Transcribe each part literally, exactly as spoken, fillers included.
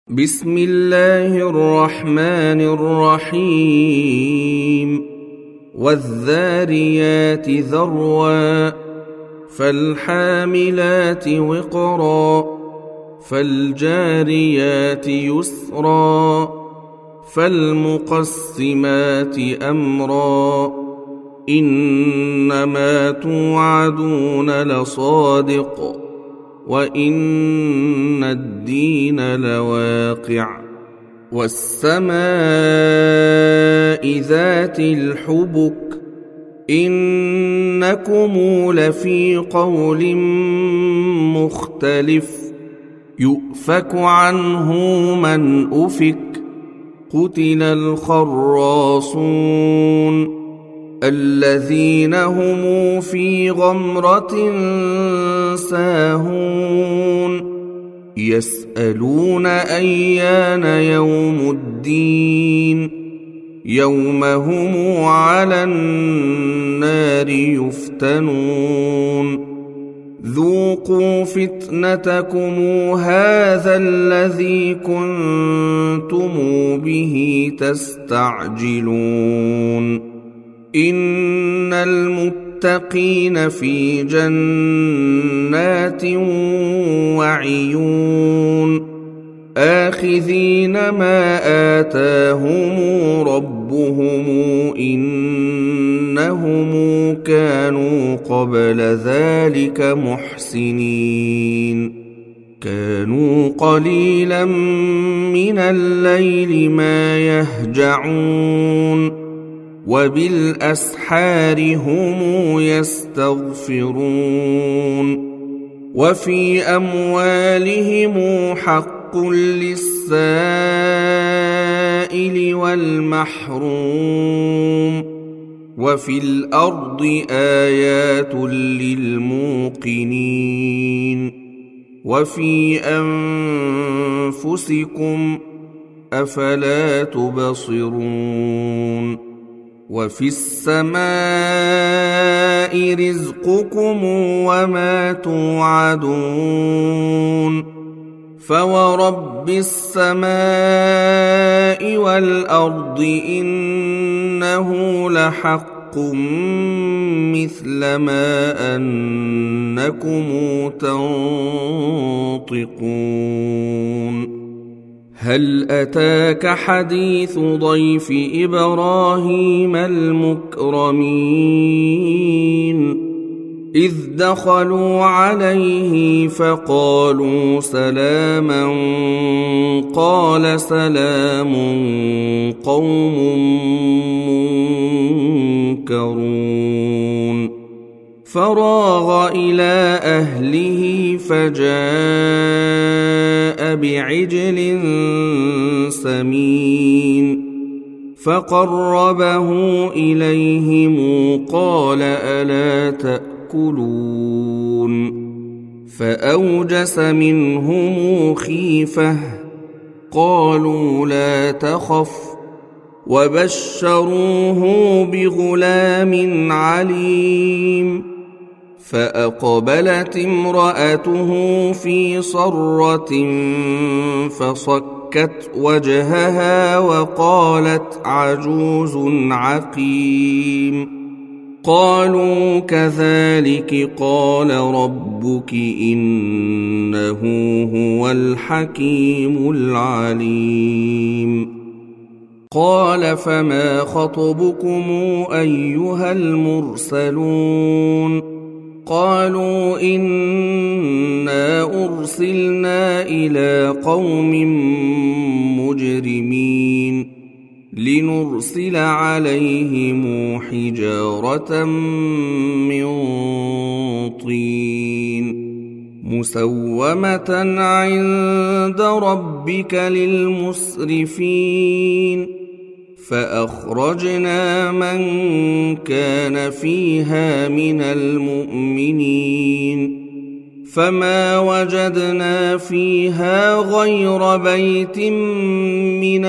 بسم الله الرحمن الرحيم والذاريات ذروا فالحاملات وقرا فالجاريات يسرا فالمقسمات أمرا إنما توعدون لصادق وإن الدين لواقع والسماء ذات الحبك إنكم لفي قول مختلف يؤفك عنه من أفك قتل الخراصون الذين هم في غمرة ساهون يسألون أيان يوم الدين يوم هم على النار يفتنون ذوقوا فتنتكم هذا الذي كنتم به تستعجلون إن المتقين في جنات وعيون آخذين ما آتاهم ربهم إنهم كانوا قبل ذلك محسنين كانوا قليلا من الليل ما يهجعون وبالأسحار هم يستغفرون وفي أموالهم حق للسائل والمحروم وفي الأرض آيات للموقنين وفي أنفسكم أفلا تبصرون وفي السماء رزقكم وما توعدون فورب السماء والأرض إنه لحق مثل ما أنكم تنطقون هل أتاك حديث ضيف إبراهيم المكرمين إذ دخلوا عليه فقالوا سلاما قال سلام قوم منكرون فراغ إلى أهله فجاء بعجل سمين فقربه إليهم قال ألا تأكلون فأوجس منهم خيفة قالوا لا تخف وبشروه بغلام عليم فأقبلت امرأته في صرة فصكت وجهها وقالت عجوز عقيم قالوا كذلك قال ربك إنه هو الحكيم العليم قال فما خطبكم أيها المرسلون قالوا إنا أرسلنا إلى قوم مجرمين لنرسل عليهم حجارة من طين مسومة عند ربك للمسرفين فأخرجنا من كان فيها من المؤمنين فما وجدنا فيها غير بيت من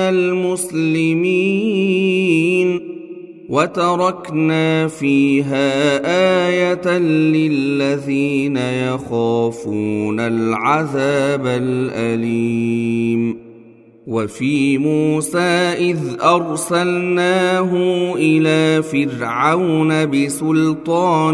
المسلمين وتركنا فيها آية للذين يخافون العذاب الأليم وفي موسى إذ أرسلناه إلى فرعون بسلطان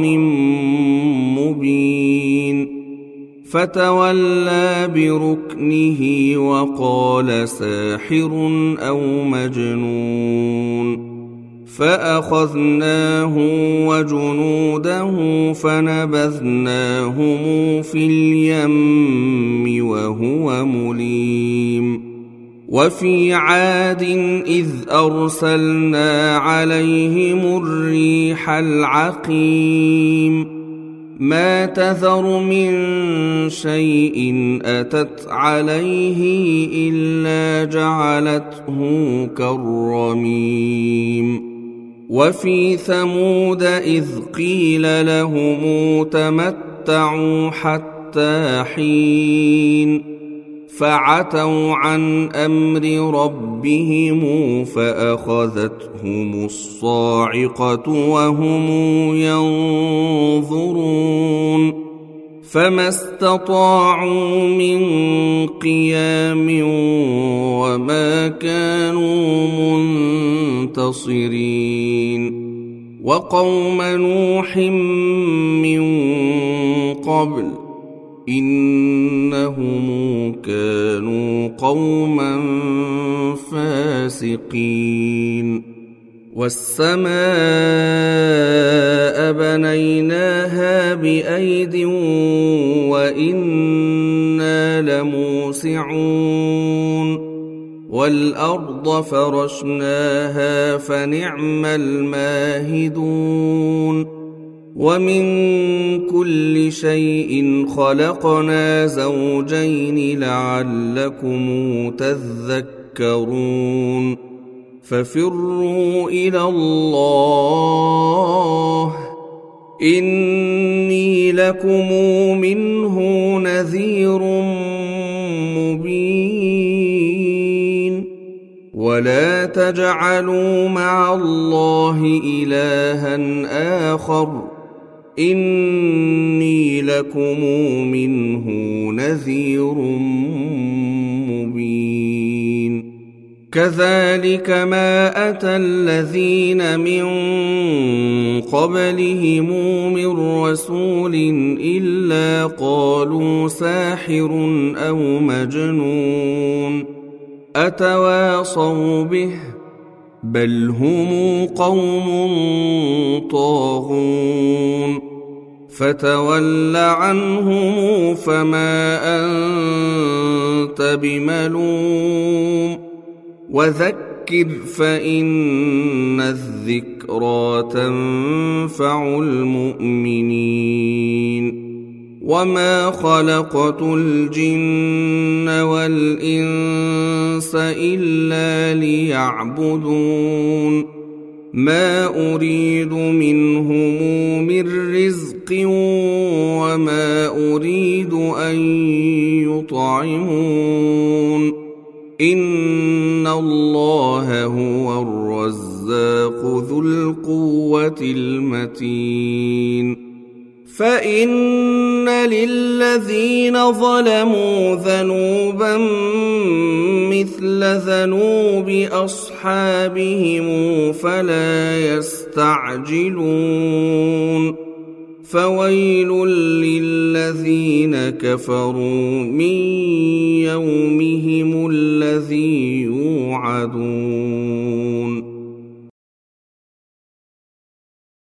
مبين فتولى بركنه وقال ساحر أو مجنون فأخذناه وجنوده فنبذناهم في اليم وهو مليم وفي عاد إذ أرسلنا عليهم الريح العقيم ما تذر من شيء أتت عليه إلا جعلته كالرميم وفي ثمود إذ قيل لهم تمتعوا حتى حين فعتوا عن أمر ربهم فأخذتهم الصاعقة وهم ينظرون فما استطاعوا من قيام وما كانوا منتصرين وقوم نوح من قبل إنهم كانوا قوما فاسقين والسماء بنيناها بأيد وإنا لموسعون والأرض فرشناها فنعم الماهدون ومن كل شيء خلقنا زوجين لعلكم تذكرون ففروا إلى الله إني لكم منه نذير مبين ولا تجعلوا مع الله إلها آخر إني لكم منه نذير مبين كذلك ما أتى الذين من قبلهم من رسول إلا قالوا ساحر أو مجنون أتواصوا به بل هم قوم طاغون فتول عنهم فما أنت بملوم وذكر فإن الذكرى تنفع المؤمنين وما خلقت الجن والإنس إلا ليعبدون ما أريد منهم من رزق وما أريد أن يطعمون إن الله هو الرزاق ذو القوة المتين فإن للذين ظلموا ذنوبا مثل ذنوب أصحابهم فلا يستعجلون فويل للذين كفروا من يومهم الذي يوعدون